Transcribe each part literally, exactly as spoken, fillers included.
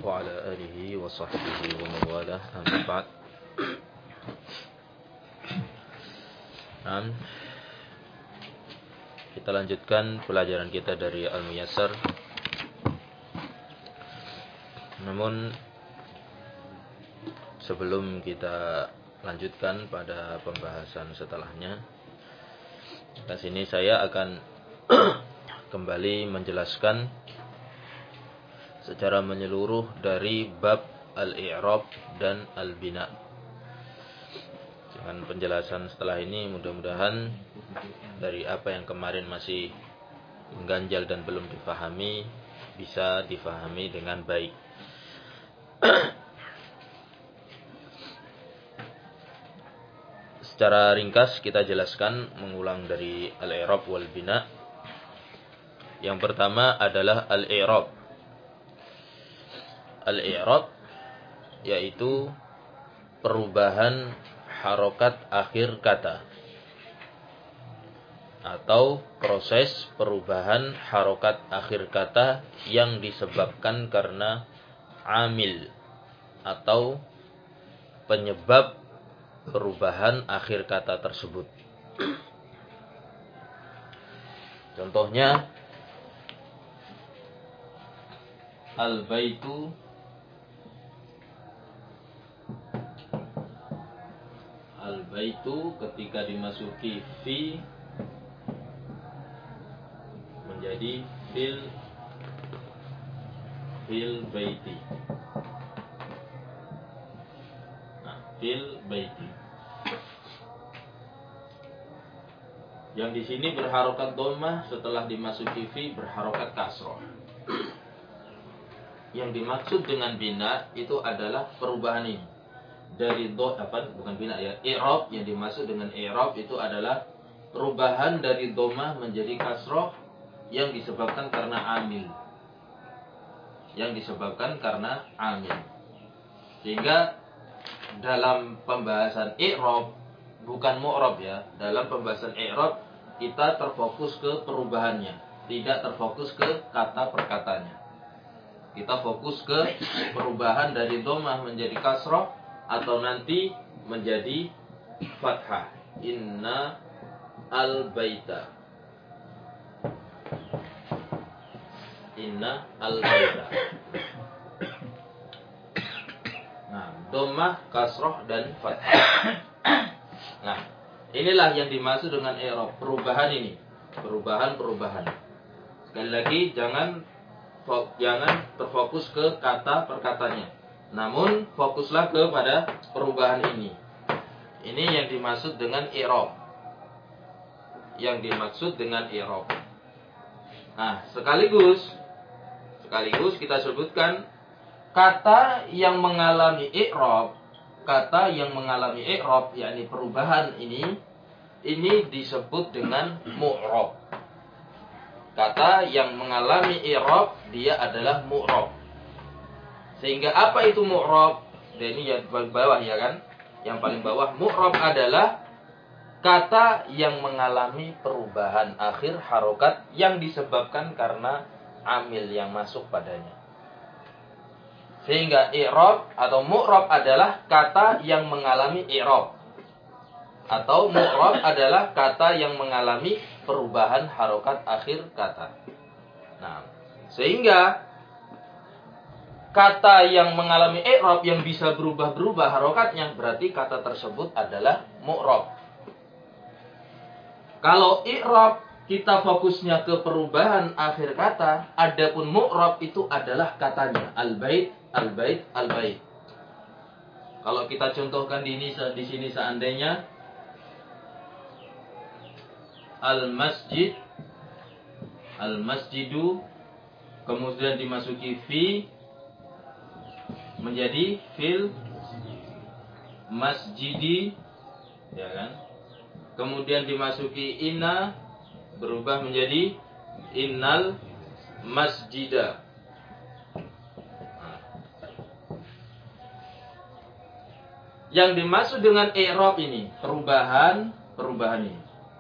وعلى آله وصحبه ومن والاه أما بعد. Nah, kita lanjutkan pelajaran kita dari Al-Muyassar. Namun sebelum kita lanjutkan pada pembahasan setelahnya, di sini saya akan kembali menjelaskan secara menyeluruh dari bab al-i'rab dan al-bina. Dengan penjelasan setelah ini mudah-mudahan dari apa yang kemarin masih mengganjal dan belum difahami bisa difahami dengan baik. Secara ringkas kita jelaskan mengulang dari al-i'rab wal bina. Yang pertama adalah al-i'rab. Al-i'rab yaitu perubahan harokat akhir kata atau proses perubahan harokat akhir kata yang disebabkan karena amil atau penyebab perubahan akhir kata tersebut. Contohnya al-baitu Al-baitu ketika dimasuki fi menjadi fil fil baiti. Nah, fil baiti. Yang di sini berharokat dhammah, setelah dimasuki fi berharokat kasroh. Yang dimaksud dengan bina itu adalah perubahan ini. Dari do apa bukan bina ya, i'rab, yang dimaksud dengan i'rab itu adalah perubahan dari dhammah menjadi kasroh yang disebabkan karena amil. Yang disebabkan karena amil. Sehingga dalam pembahasan i'rab bukan mu'rab ya, dalam pembahasan i'rab kita terfokus ke perubahannya, tidak terfokus ke kata perkatanya. Kita fokus ke perubahan dari dhammah menjadi kasroh atau nanti menjadi fathah. Inna al-baita. Inna al-baita. Nah, dhammah, kasroh dan fathah. Nah, inilah yang dimaksud dengan i'rab, perubahan ini, perubahan-perubahan. Sekali lagi jangan jangan terfokus ke kata perkatanya, namun fokuslah kepada perubahan ini. Ini yang dimaksud dengan i'rab. Yang dimaksud dengan i'rab. Nah, sekaligus sekaligus kita sebutkan kata yang mengalami i'rab, kata yang mengalami i'rab yakni perubahan ini ini disebut dengan mu'rab. Kata yang mengalami i'rab dia adalah mu'rab. Sehingga apa itu mu'rab? Dan ini yang paling bawah ya kan? Yang paling bawah, mu'rab adalah kata yang mengalami perubahan akhir harokat yang disebabkan karena amil yang masuk padanya. Sehingga i'rab atau mu'rab adalah kata yang mengalami i'rab. Atau mu'rab adalah kata yang mengalami perubahan harokat akhir kata. Nah, sehingga kata yang mengalami i'rab yang bisa berubah-berubah harokatnya berarti kata tersebut adalah mu'rab. Kalau i'rab kita fokusnya ke perubahan akhir kata, adapun mu'rab itu adalah katanya al-bait, al-bait, al-bait. Kalau kita contohkan di ini di sini seandainya al-masjid, al-masjidu, kemudian dimasuki fi menjadi fil masjidi, ya kan? Kemudian dimasuki inna berubah menjadi innal masjida. Yang dimaksud dengan i'rab ini perubahan perubahan ini.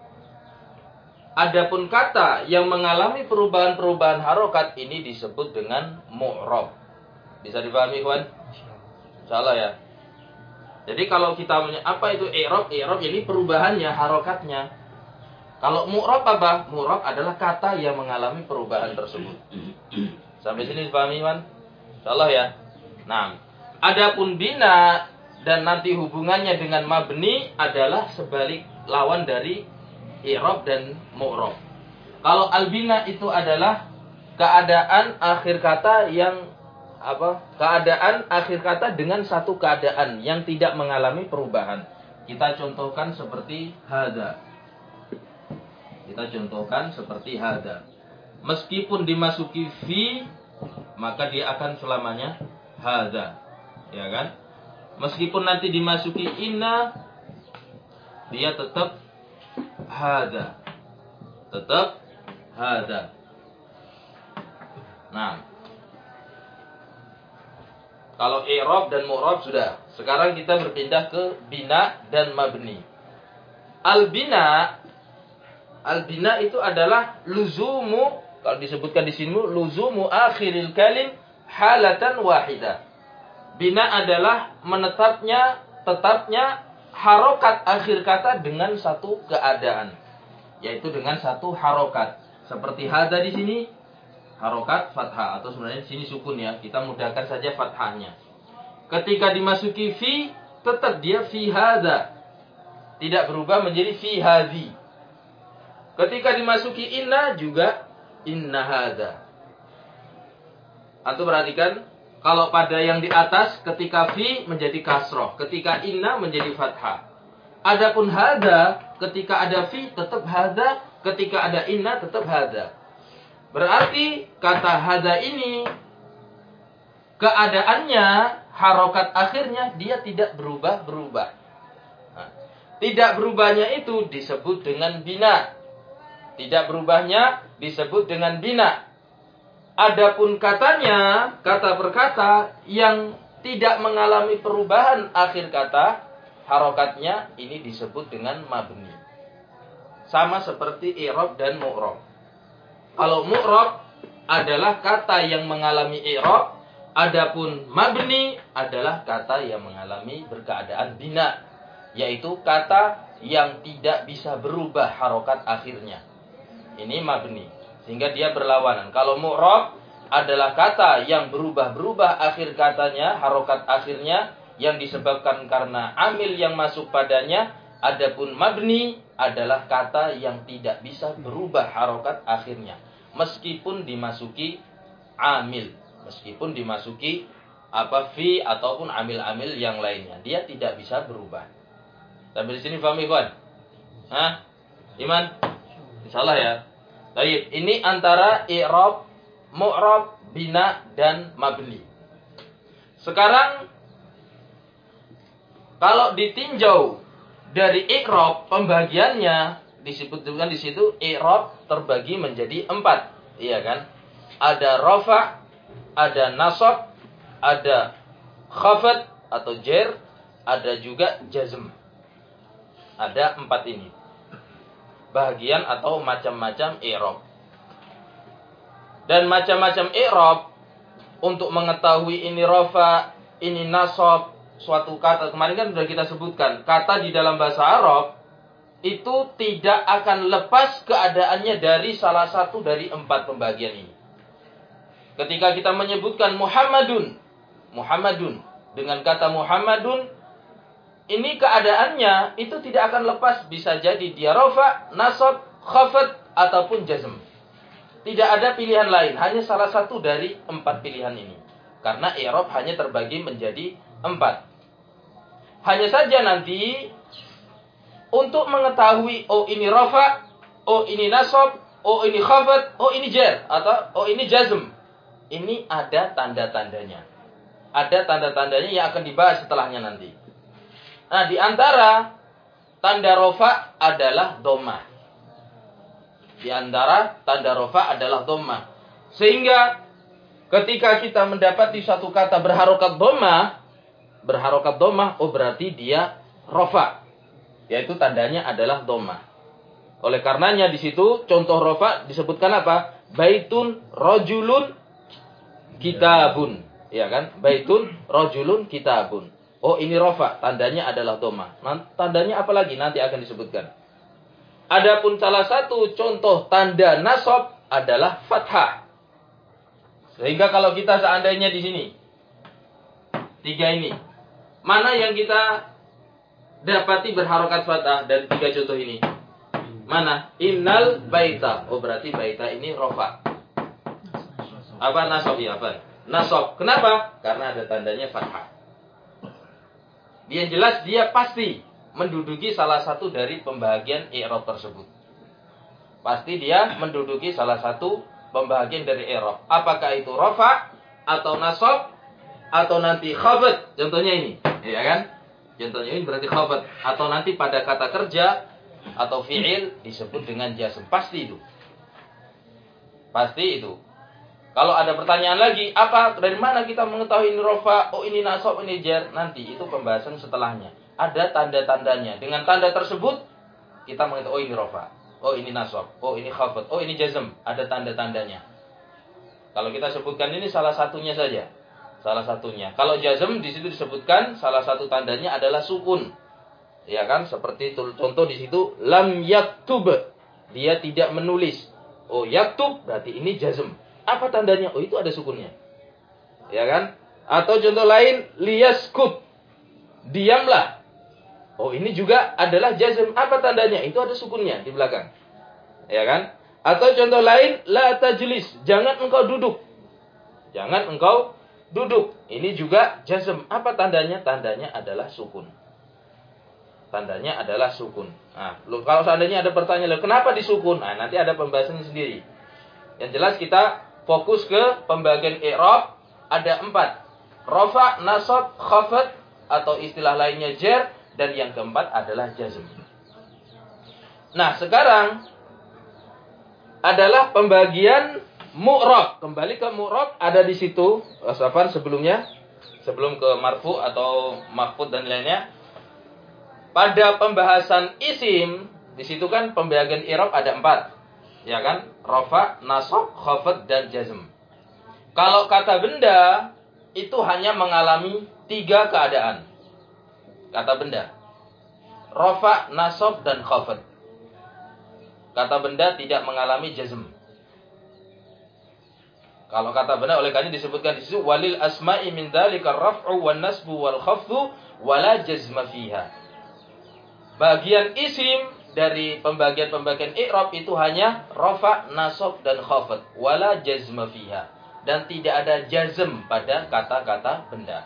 Adapun kata yang mengalami perubahan-perubahan harokat ini disebut dengan mu'rab. Bisa dipahami, kawan? Insyaallah ya. Jadi kalau kita apa itu i'rab? I'rab ini perubahannya, harokatnya. Kalau mu'rab apa? Mu'rab adalah kata yang mengalami perubahan tersebut. Sampai sini dipahami, kawan? Insyaallah ya. Nah, adapun bina dan nanti hubungannya dengan mabni adalah sebalik lawan dari i'rab dan mu'rab. Kalau al-bina itu adalah keadaan akhir kata yang apa? Keadaan akhir kata dengan satu keadaan yang tidak mengalami perubahan. Kita contohkan seperti hada. Kita contohkan seperti hada. Meskipun dimasuki fi, maka dia akan selamanya hada. Ya kan? Meskipun nanti dimasuki inna, dia tetap hada. Tetap hada. Nah, kalau i'rab dan mu'rab sudah. Sekarang kita berpindah ke bina dan mabni. Al-bina, al-bina itu adalah luzumu, kalau disebutkan di sini luzumu akhiril kalim halatan wahidah. Bina adalah menetapnya, tetapnya harokat akhir kata dengan satu keadaan, yaitu dengan satu harokat. Seperti hada di sini harokat fathah, atau sebenarnya di sini sukun ya. Kita mudahkan saja fathahnya. Ketika dimasuki fi, tetap dia fi hada. Tidak berubah menjadi fi hadhi. Ketika dimasuki inna juga inna hada. Atau perhatikan, kalau pada yang di atas ketika fi menjadi kasroh, ketika inna menjadi fathah. Adapun hada, ketika ada fi tetap hada, ketika ada inna tetap hada. Berarti kata hada ini keadaannya, harokat akhirnya dia tidak berubah-berubah. Nah, tidak berubahnya itu disebut dengan bina. Tidak berubahnya disebut dengan bina. Adapun katanya, kata per kata yang tidak mengalami perubahan akhir kata, harokatnya ini disebut dengan mabni. Sama seperti i'rab dan mu'rab. Kalau mu'rab adalah kata yang mengalami i'rab, adapun mabni adalah kata yang mengalami berkeadaan bina, yaitu kata yang tidak bisa berubah harokat akhirnya. Ini mabni, sehingga dia berlawanan. Kalau mu'rab adalah kata yang berubah-berubah akhir katanya, harokat akhirnya, yang disebabkan karena amil yang masuk padanya. Adapun mabni adalah kata yang tidak bisa berubah harokat akhirnya, meskipun dimasuki amil, meskipun dimasuki apa fi ataupun amil-amil yang lainnya, dia tidak bisa berubah. Sampai di sini paham, ikhwan? Hah? Iman? Insyaallah ya. Baik, ini antara i'rab, mu'rab, bina dan mabni. Sekarang kalau ditinjau dari i'rab, pembagiannya disebutkan di situ i'rab terbagi menjadi empat, iya kan? Ada rafa, ada nasab, ada khafad atau jer, ada juga jazm. Ada empat ini. Bagian atau macam-macam i'rab. Dan macam-macam i'rab, untuk mengetahui ini rafa, ini nasab, suatu kata, kemarin kan sudah kita sebutkan, kata di dalam bahasa Arab itu tidak akan lepas keadaannya dari salah satu dari empat pembagian ini. Ketika kita menyebutkan Muhammadun, Muhammadun, dengan kata Muhammadun, ini keadaannya itu tidak akan lepas, bisa jadi dia rafa, nasab, khafad, ataupun jazm. Tidak ada pilihan lain, hanya salah satu dari empat pilihan ini. Karena i'rab hanya terbagi menjadi empat. Hanya saja nanti untuk mengetahui oh ini rafa, oh ini nasab, oh ini khafad, oh ini jar, atau oh ini jazm. Ini ada tanda-tandanya. Ada tanda-tandanya yang akan dibahas setelahnya nanti. Nah, di antara tanda rafa adalah dhammah. Di antara tanda rafa adalah dhammah. Sehingga ketika kita mendapati suatu kata berharokat dhammah, berharokat dhammah, oh berarti dia rafa. Yaitu tandanya adalah dhammah. Oleh karenanya di situ contoh rafa disebutkan apa? Baitun rajulun kitabun. Ya kan? Baitun, rajulun, kitabun. Oh, ini rofa, tandanya adalah dhamma. Tandanya apa lagi? Nanti akan disebutkan. Adapun salah satu contoh tanda nasab adalah fathah. Sehingga kalau kita seandainya di sini, tiga ini, mana yang kita dapati berharokat fathah dari tiga contoh ini? Mana? Innal baita. Oh, berarti baita ini rofa. Apa nasab ya? Apa? Nasab. Kenapa? Karena ada tandanya fathah. Dia jelas dia pasti menduduki salah satu dari pembahagian i'rab tersebut. Pasti dia menduduki salah satu pembahagian dari i'rab. Apakah itu rafa atau nasab atau nanti khafad? Contohnya ini, ya kan? Contohnya ini berarti khafad, atau nanti pada kata kerja atau fi'il disebut dengan jazm. Pasti itu. Pasti itu. Kalau ada pertanyaan lagi, apa dari mana kita mengetahui ini rafa, oh ini nasab, ini jar? Nanti itu pembahasan setelahnya. Ada tanda-tandanya. Dengan tanda tersebut kita mengetahui oh ini rafa, oh ini nasab, oh ini khafad, oh ini jazm. Ada tanda-tandanya. Kalau kita sebutkan ini salah satunya saja. Salah satunya. Kalau jazm di situ disebutkan salah satu tandanya adalah sukun. Ya kan? Seperti itu, contoh di situ lam yaktub. Dia tidak menulis. Oh, yaktub berarti ini jazm. Apa tandanya? Oh, itu ada sukunnya. Ya kan? Atau contoh lain, liyaskut. Diamlah. Oh, ini juga adalah jazm. Apa tandanya? Itu ada sukunnya di belakang. Ya kan? Atau contoh lain, la tajlis. Jangan engkau duduk. Jangan engkau duduk. Ini juga jazm. Apa tandanya? Tandanya adalah sukun. Tandanya adalah sukun. Nah, kalau seandainya ada pertanyaan, kenapa disukun? Nah, nanti ada pembahasannya sendiri. Yang jelas kita fokus ke pembagian i'rab ada empat. Rafa, nasab, khafad atau istilah lainnya jar, dan yang keempat adalah jazm. Nah, sekarang adalah pembagian mu'rab. Kembali ke mu'rab ada di situ. Wasafan sebelumnya, sebelum ke marfu atau mahfud dan lainnya. Pada pembahasan isim, di situ kan pembagian i'rab ada empat. Ya kan? Rafa, nasab, khafad, dan jazm. Kalau kata benda, itu hanya mengalami tiga keadaan. Kata benda. Rafa, nasab, dan khafad. Kata benda tidak mengalami jazm. Kalau kata benda, oleh karena disebutkan di situ, walil asma'i min dzalika raf'u wan nasbu wal khafdu wala jazma fiha. Bagian isim dari pembagian-pembagian i'rab itu hanya rafa, nasab, dan khafad. Wala jazma fiha. Dan tidak ada jazm pada kata-kata benda.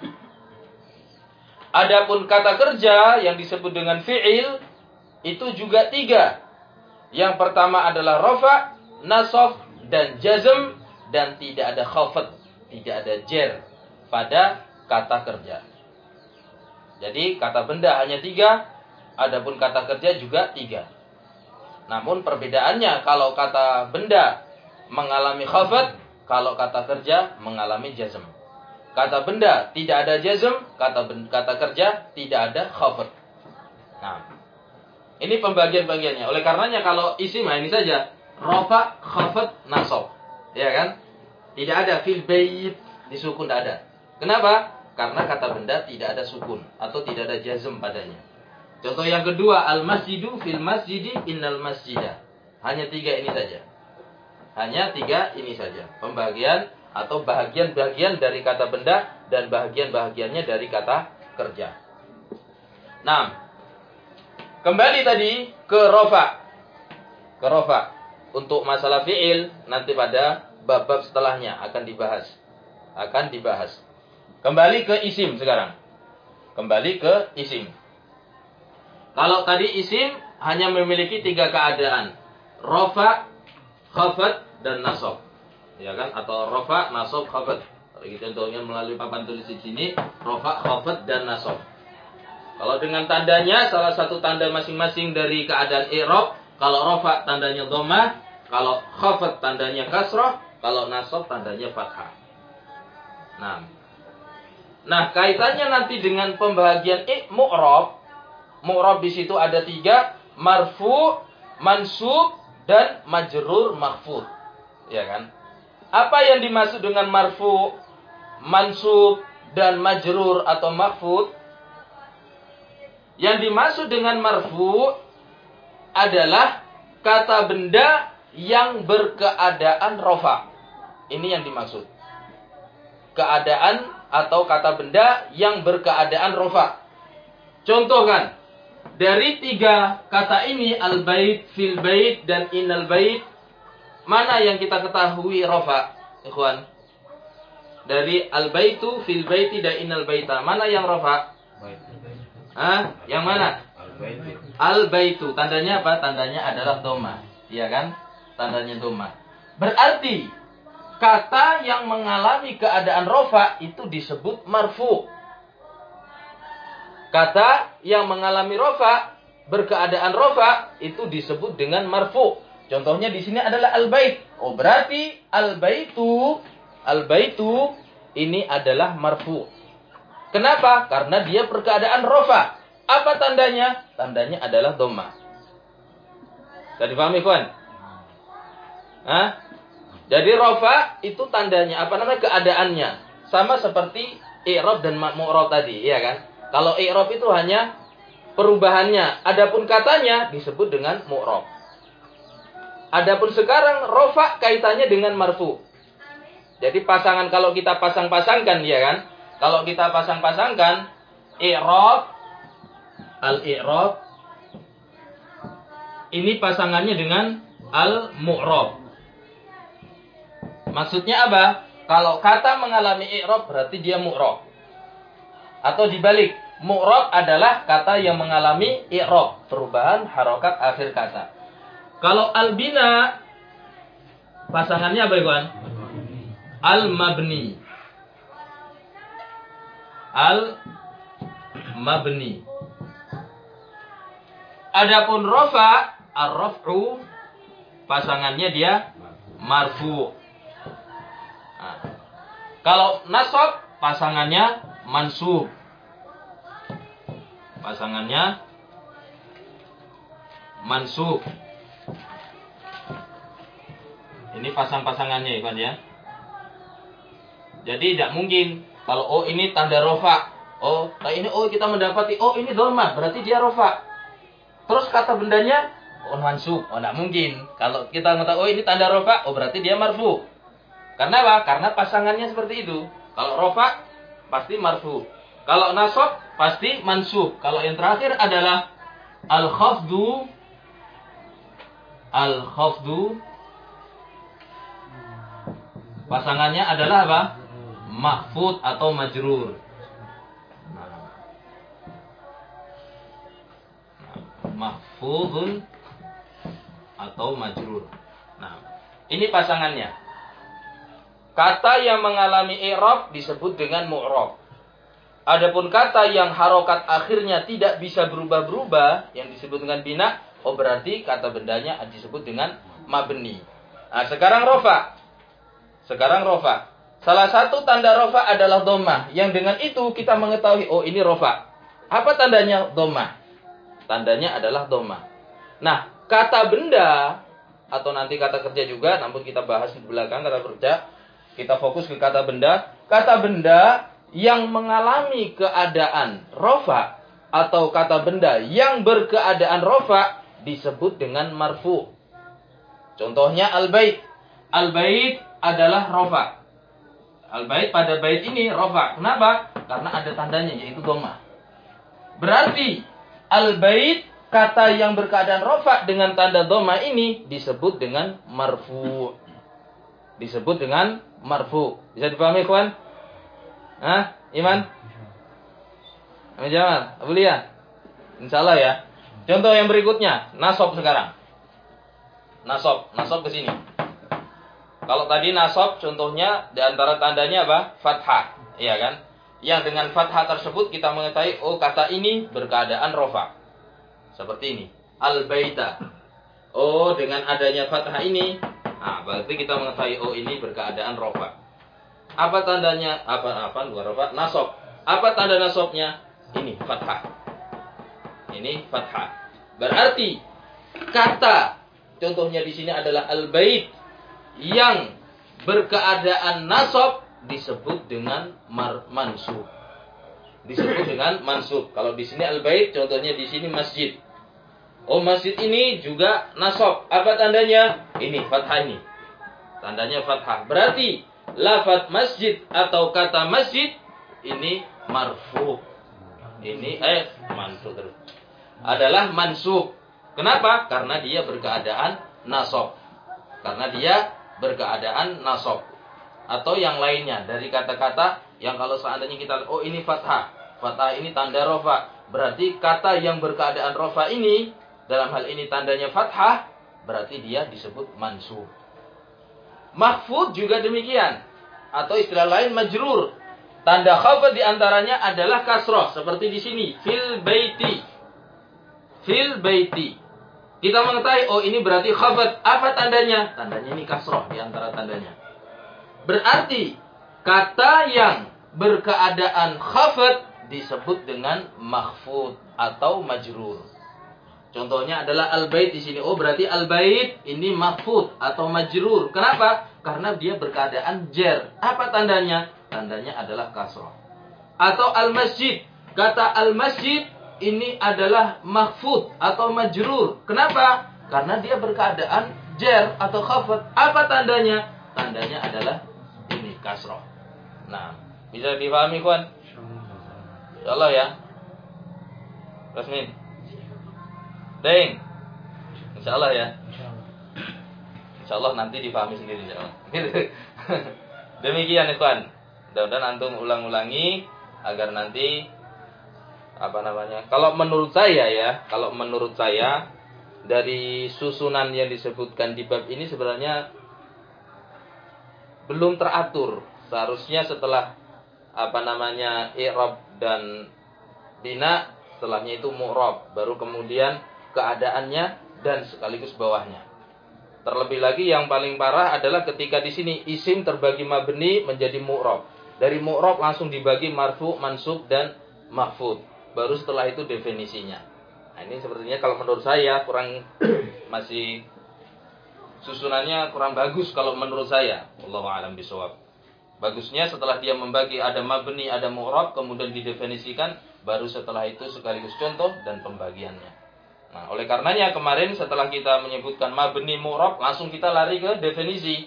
Adapun kata kerja yang disebut dengan fi'il, itu juga tiga. Yang pertama adalah rafa, nasab, dan jazm. Dan tidak ada khafad, tidak ada jar pada kata kerja. Jadi kata benda hanya tiga. Adapun kata kerja juga tiga. Namun perbedaannya kalau kata benda mengalami khafad, kalau kata kerja mengalami jazm. Kata benda tidak ada jazm, kata benda, kata kerja tidak ada khafad. Nah, ini pembagian-bagiannya. Oleh karenanya kalau isim ini saja, rafa, khafad, nasab. Ya kan? Tidak ada fil bait, disukun tidak ada. Kenapa? Karena kata benda tidak ada sukun atau tidak ada jazm padanya. Contoh yang kedua, al-masjidu fil masjidi innal masjidah. Hanya tiga ini saja. Hanya tiga ini saja. Pembagian atau bahagian-bahagian dari kata benda dan bahagian-bahagiannya dari kata kerja. Nah, kembali tadi ke rafa. Ke rafa. Untuk masalah fi'il nanti pada bab-bab setelahnya akan dibahas. Akan dibahas. Kembali ke isim sekarang. Kembali ke isim. Kalau tadi isim hanya memiliki tiga keadaan. Rafa, khafad, dan nasab. Ya kan? Atau rafa, nasab, khafad. Contohnya melalui papan tulis di sini, rafa, khafad, dan nasab. Kalau dengan tandanya, salah satu tanda masing-masing dari keadaan i'rab. Kalau rafa tandanya dhammah, kalau khafad tandanya kasrah, kalau nasab tandanya fathah. Nah, nah kaitannya nanti dengan pembahagian i mu'rab. Mu'rab di situ ada tiga, marfu, mansub, dan majrur mahfud. Ya kan? Apa yang dimaksud dengan marfu? mansub, dan majrur atau mahfud. Yang dimaksud dengan marfu adalah kata benda yang berkeadaan rofa. Ini yang dimaksud. Keadaan atau kata benda yang berkeadaan rofa. Contoh kan, dari tiga kata ini, al-bait, fil bait, dan inal bait, mana yang kita ketahui rofa, ikhwan? Dari al-baitu, fil baiti, dan inal baita, mana yang rofa? Hah? Yang mana? Al-baitu. Tandanya apa? Tandanya adalah dhamma. Iya kan? Tandanya dhamma. Berarti kata yang mengalami keadaan rofa itu disebut marfu. Kata yang mengalami rofa, berkeadaan rofa, itu disebut dengan marfu. Contohnya di sini adalah al-bait. Oh, berarti al-baitu, al-baitu ini adalah marfu. Kenapa? Karena dia berkeadaan rofa. Apa tandanya? Tandanya adalah dhamma. Sudah dipahami, kawan? Hah? Jadi rofa itu tandanya, apa namanya, keadaannya. Sama seperti i'rab dan mu'rab tadi, ya kan? Kalau i'rab itu hanya perubahannya. Adapun katanya disebut dengan mu'rab. Adapun sekarang rofa kaitannya dengan marfu. Jadi pasangan, kalau kita pasang-pasangkan, ya kan? Kalau kita pasang-pasangkan i'rab, al-i'rab, ini pasangannya dengan al-mu'rab. Maksudnya apa? Kalau kata mengalami i'rab berarti dia mu'rab. Atau dibalik, mu'rab adalah kata yang mengalami i'rab, perubahan harokat akhir kata. Kalau al-bina, pasangannya apa, Ikhwan? Al-mabni. Al-mabni. Adapun rofa, ar-raf'u, pasangannya dia marfu. Nah, kalau nasab, pasangannya mansub. Pasangannya mansub. Ini pasang-pasangannya, Ikhwan, ya. Jadi tidak mungkin kalau oh ini tanda rofa, oh ini oh kita mendapati oh ini dhamma, berarti dia rofa. Terus kata bendanya oh mansub, oh tidak mungkin. Kalau kita mengatakan oh ini tanda rofa, oh berarti dia marfu. Karena apa? Karena pasangannya seperti itu. Kalau rofa pasti marfu. Kalau nasab pasti mansub. Kalau yang terakhir adalah al-khafdu, al-khafdu, pasangannya adalah apa? Mahfud atau majrur. Nah. Mahfudun atau majrur. Nah, ini pasangannya. Kata yang mengalami i'rab disebut dengan mu'rab. Adapun kata yang harokat akhirnya tidak bisa berubah-berubah, yang disebut dengan bina, oh berarti kata bendanya disebut dengan mabni. Nah, sekarang rofa. Sekarang rofa. Salah satu tanda rofa adalah dhamma. Yang dengan itu kita mengetahui, oh ini rofa. Apa tandanya? Dhamma. Tandanya adalah dhamma. Nah, kata benda, atau nanti kata kerja juga, namun kita bahas di belakang kata kerja. Kita fokus ke kata benda. Kata benda yang mengalami keadaan rofa, atau kata benda yang berkeadaan rofa, disebut dengan marfu. Contohnya al-bait. Al-bait adalah rofa. Al-bait pada bait ini rofa. Kenapa? Karena ada tandanya, yaitu dhamma. Berarti al-bait, kata yang berkeadaan rofa dengan tanda dhamma ini disebut dengan marfu. Disebut dengan marfu. Bisa dipahami, kawan? Hah? Iman? Amin Jamal? Abu Lia? Insyaallah ya. Contoh yang berikutnya, nasab sekarang. Nasab, nasab ke sini. Kalau tadi nasab contohnya di antara tandanya apa? Fathah, iya kan? Yang dengan fathah tersebut kita mengetahui oh kata ini berkeadaan rofa. Seperti ini, al-baita. Oh, dengan adanya fathah ini, nah berarti kita mengetahui oh ini berkeadaan rofa. Apa tandanya? Apa apa bukan rofa? Nasab. Apa tanda nasabnya? Ini fathah. Ini fathah. Berarti kata contohnya di sini adalah al-bait yang berkeadaan nasab disebut dengan mar- mansub. Disebut dengan mansub. Kalau di sini al-bait, contohnya di sini masjid. Oh, masjid ini juga nasab. Apa tandanya? Ini fathah ini. Tandanya fathah. Berarti lafaz masjid atau kata masjid ini marfu. Ini eh mansub terus. Adalah mansub. Kenapa? Karena dia berkeadaan nasab. Karena dia berkeadaan nasab. Atau yang lainnya dari kata-kata yang kalau seandainya kita oh ini fathah. Fathah ini tanda rofa. Berarti kata yang berkeadaan rofa ini dalam hal ini tandanya fathah, berarti dia disebut mansub. Mahfud juga demikian. Atau istilah lain majrur. Tanda khafad diantaranya adalah kasroh. Seperti di sini. Fil baiti. Fil baiti. Kita mengetahui, oh ini berarti khafad. Apa tandanya? Tandanya ini kasroh diantara tandanya. Berarti kata yang berkeadaan khafad disebut dengan mahfud atau majrur. Contohnya adalah al-bait di sini. Oh, berarti al-bait ini mahfud atau majrur. Kenapa? Karena dia berkeadaan jar. Apa tandanya? Tandanya adalah kasrah. Atau al-masjid. Kata al-masjid ini adalah mahfud atau majrur. Kenapa? Karena dia berkeadaan jar atau khafad. Apa tandanya? Tandanya adalah ini kasrah. Nah, bisa dipahami, kawan? Insyaallah ya. Rasmin. Deng. Insyaallah ya. Insyaallah nanti dipahami sendiri insyaallah. Demikian ikhwan. Mudah-mudahan antum ulang-ulangi agar nanti apa namanya? Kalau menurut saya ya, kalau menurut saya dari susunan yang disebutkan di bab ini sebenarnya belum teratur. Seharusnya setelah apa namanya? I'rab dan bina, setelahnya itu mu'rab, baru kemudian keadaannya dan sekaligus bawahnya. Terlebih lagi yang paling parah adalah ketika di sini isim terbagi mabni menjadi mu'rab. Dari mu'rab langsung dibagi marfu, mansub dan mahfud. Baru setelah itu definisinya. Nah, ini sepertinya kalau menurut saya kurang masih susunannya kurang bagus kalau menurut saya. Wallahu a'lam bishawab. Bagusnya setelah dia membagi ada mabni, ada mu'rab, kemudian didefinisikan, baru setelah itu sekaligus contoh dan pembagiannya. Nah, oleh karenanya kemarin setelah kita menyebutkan mabni mu'rab, langsung kita lari ke definisi.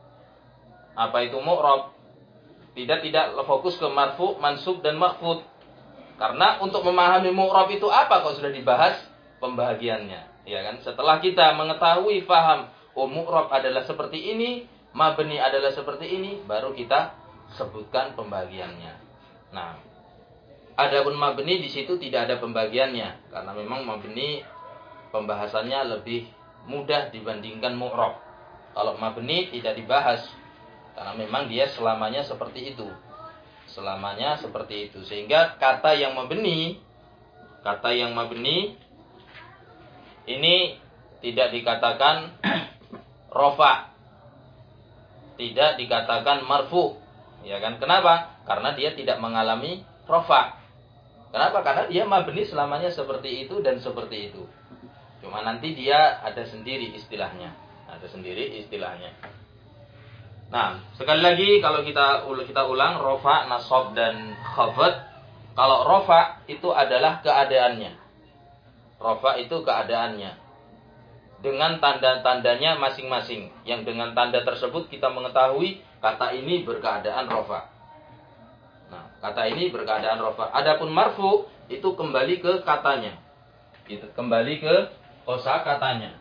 Apa itu mu'rab? Tidak tidak fokus ke marfu, mansub dan mahfud. Karena untuk memahami mu'rab itu apa kalau sudah dibahas pembagiannya, ya kan? Setelah kita mengetahui paham, oh mu'rab adalah seperti ini, mabni adalah seperti ini, baru kita sebutkan pembagiannya. Nah, adapun mabni di situ tidak ada pembagiannya karena memang mabni pembahasannya lebih mudah dibandingkan mu'rab. Kalau mabni tidak dibahas karena memang dia selamanya seperti itu. Selamanya seperti itu. Sehingga kata yang mabni, kata yang mabni ini tidak dikatakan rofa, tidak dikatakan marfu, ya kan? Kenapa? Karena dia tidak mengalami rofa. Kenapa? Karena dia mabni selamanya seperti itu dan seperti itu. Cuma nanti dia ada sendiri istilahnya, ada sendiri istilahnya. Nah, sekali lagi kalau kita kita ulang rofa, nasab dan khafad. Kalau rofa itu adalah keadaannya. Rofa itu keadaannya. Dengan tanda-tandanya masing-masing. Yang dengan tanda tersebut kita mengetahui kata ini berkeadaan rofa. Nah, kata ini berkeadaan rofa. Adapun marfu itu kembali ke katanya. Itu kembali ke kosa katanya.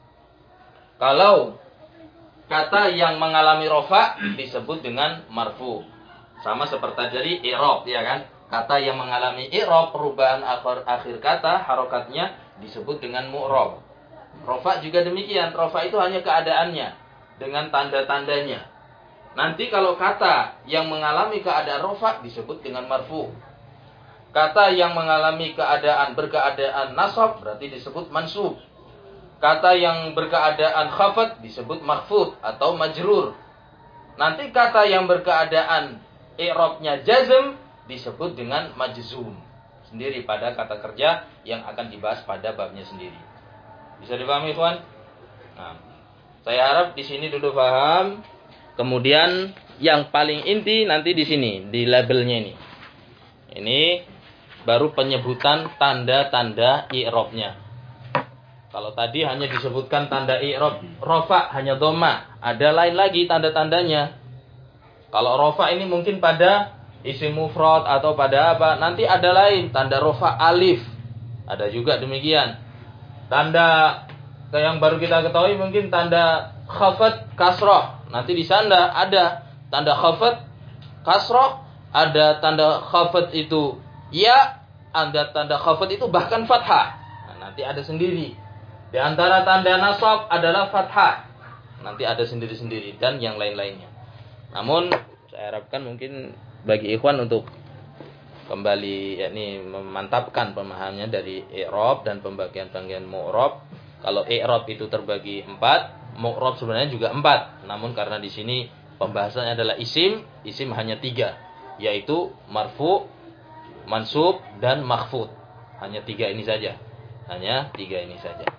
Kalau kata yang mengalami rofa disebut dengan marfu. Sama seperti tadi i'rab, ya kan? Kata yang mengalami i'rab, perubahan akhir, akhir kata, harokatnya disebut dengan mu'rab. Rofa juga demikian. Rofa itu hanya keadaannya dengan tanda-tandanya. Nanti kalau kata yang mengalami keadaan rofa disebut dengan marfu. Kata yang mengalami keadaan berkeadaan nasab berarti disebut mansub. Kata yang berkeadaan khafad disebut mahfud atau majrur. Nanti kata yang berkeadaan i'rabnya jazm disebut dengan majzum. Sendiri pada kata kerja yang akan dibahas pada babnya sendiri. Bisa dipahami, ikhwan? Nah, saya harap di sini dulu paham. Kemudian yang paling inti nanti di sini, di labelnya ini. Ini baru penyebutan tanda-tanda i'rabnya. Kalau tadi hanya disebutkan tanda i'rab rafa hanya dhamma, ada lain lagi tanda-tandanya. Kalau rafa ini mungkin pada isim mufrad atau pada apa, nanti ada lain tanda rafa alif. Ada juga demikian. Tanda yang baru kita ketahui mungkin tanda khafat kasrah. Nanti di sana ada tanda khafat kasrah, ada tanda khafat itu ya, ada tanda khafat itu bahkan fathah. Nah, nanti ada sendiri. Di antara tanda nasab adalah fathah. Nanti ada sendiri-sendiri dan yang lain-lainnya. Namun saya harapkan mungkin bagi ikhwan untuk kembali yakni memantapkan pemahamannya dari i'rab dan pembagian-pembagian mu'rab. Kalau i'rab itu terbagi empat, mu'rab sebenarnya juga empat. Namun karena di sini pembahasannya adalah isim, isim hanya tiga, yaitu marfu, mansub dan makhfud. Hanya tiga ini saja. Hanya tiga ini saja.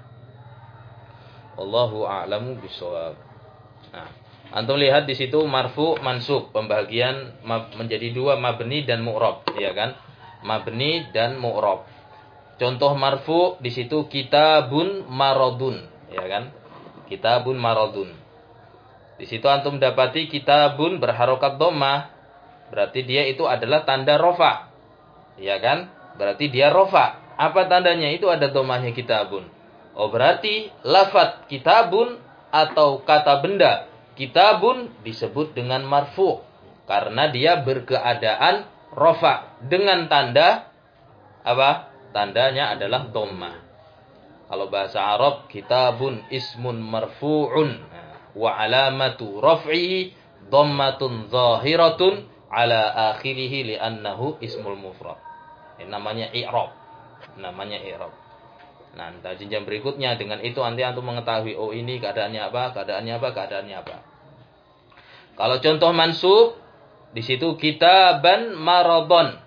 Wallahu a'lamu bishawab. Nah, antum lihat di situ marfu, mansub, pembagian menjadi dua, mabni dan mu'rab, ya kan? Mabni dan mu'rab. Contoh marfu di situ kitabun maradun, ya kan? Kitabun maradun. Di situ antum dapati kitabun berharokat dhammah, berarti dia itu adalah tanda rofa, ya kan? Berarti dia rofa. Apa tandanya? Itu ada dhammahnya kitabun. Oh, berarti lafaz kitabun atau kata benda kitabun disebut dengan marfu karena dia berkeadaan rofa dengan tanda apa? Tandanya adalah dhammah. Kalau bahasa Arab kitabun ismun marfu'un wa alamatu raf'ihi dhammatun zahiratun ala akhirih li'annahu ismul mufrad. Ini namanya i'rab. Namanya i'rab. Nah, nanti jenjang berikutnya dengan itu nanti antum mengetahui oh ini keadaannya apa, keadaannya apa, keadaannya apa. Kalau contoh mansub di situ kitaban maradun.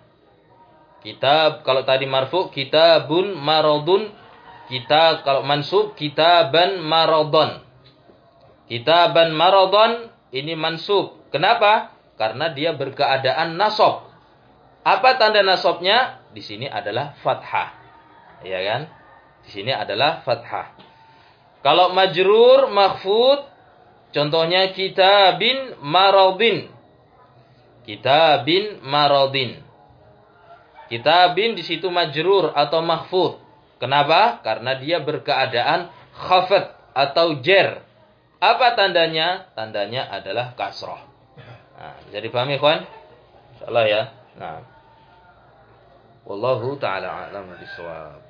Kitab kalau tadi marfu kitabun maradun, kita kalau mansub kitaban maradun. Kitaban maradun ini mansub. Kenapa? Karena dia berkeadaan nasab. Apa tanda nasabnya? Di sini adalah fathah. Ya kan? Di sini adalah fathah. Kalau majrur makhfud, contohnya kitabin maradin. Kitabin maradin. Kitabin di situ majrur atau makhfud. Kenapa? Karena dia berkeadaan khafat atau jer. Apa tandanya? Tandanya adalah kasrah. Nah, jadi paham ya, kawan? Insyaallah ya. Nah. Wallahu taala a'lam bishawab.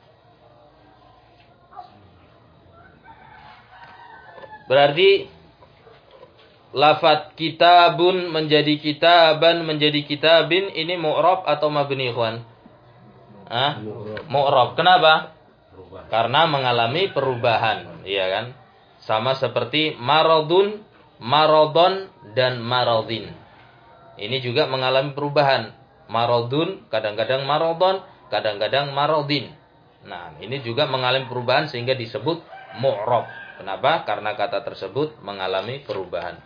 Berarti lafaz kitabun menjadi kitaban menjadi kitabin ini mu'rab atau mabni, ikhwan? Ah? Mu'rab. Kenapa? Karena mengalami perubahan, iya kan? Sama seperti maradun, maradon dan maradin. Ini juga mengalami perubahan. Maradun kadang-kadang maradon, kadang-kadang maradin. Nah, ini juga mengalami perubahan sehingga disebut mu'rab. Kenapa? Karena kata tersebut mengalami perubahan.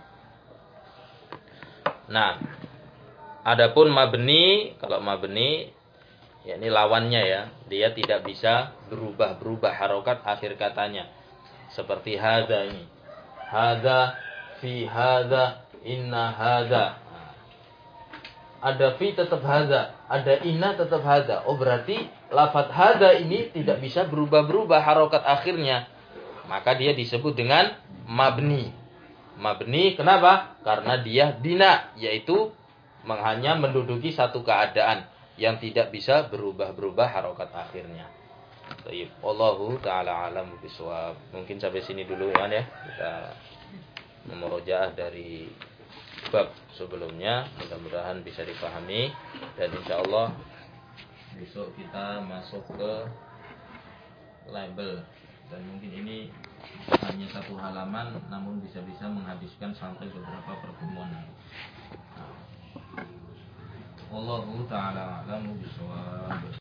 Nah, adapun mabni, kalau mabni, ya ini lawannya ya, dia tidak bisa berubah-berubah harokat akhir katanya. Seperti hadza ini. Hadza, fi hadza, inna hadza. Nah, ada fi tetap hadza, ada inna tetap hadza. Oh, berarti lafaz hadza ini tidak bisa berubah-berubah harokat akhirnya. Maka dia disebut dengan mabni. Mabni kenapa? Karena dia bina, yaitu hanya menduduki satu keadaan yang tidak bisa berubah-berubah harokat akhirnya. Baik, wallahu taala alam bishawab. Mungkin sampai sini dulu ya, kita memurojaah dari bab sebelumnya. Mudah-mudahan bisa dipahami dan insyaallah besok kita masuk ke label. Dan mungkin ini hanya satu halaman, namun bisa-bisa menghabiskan sampai beberapa pertemuan. Wallahu ta'ala a'lamu bishawab.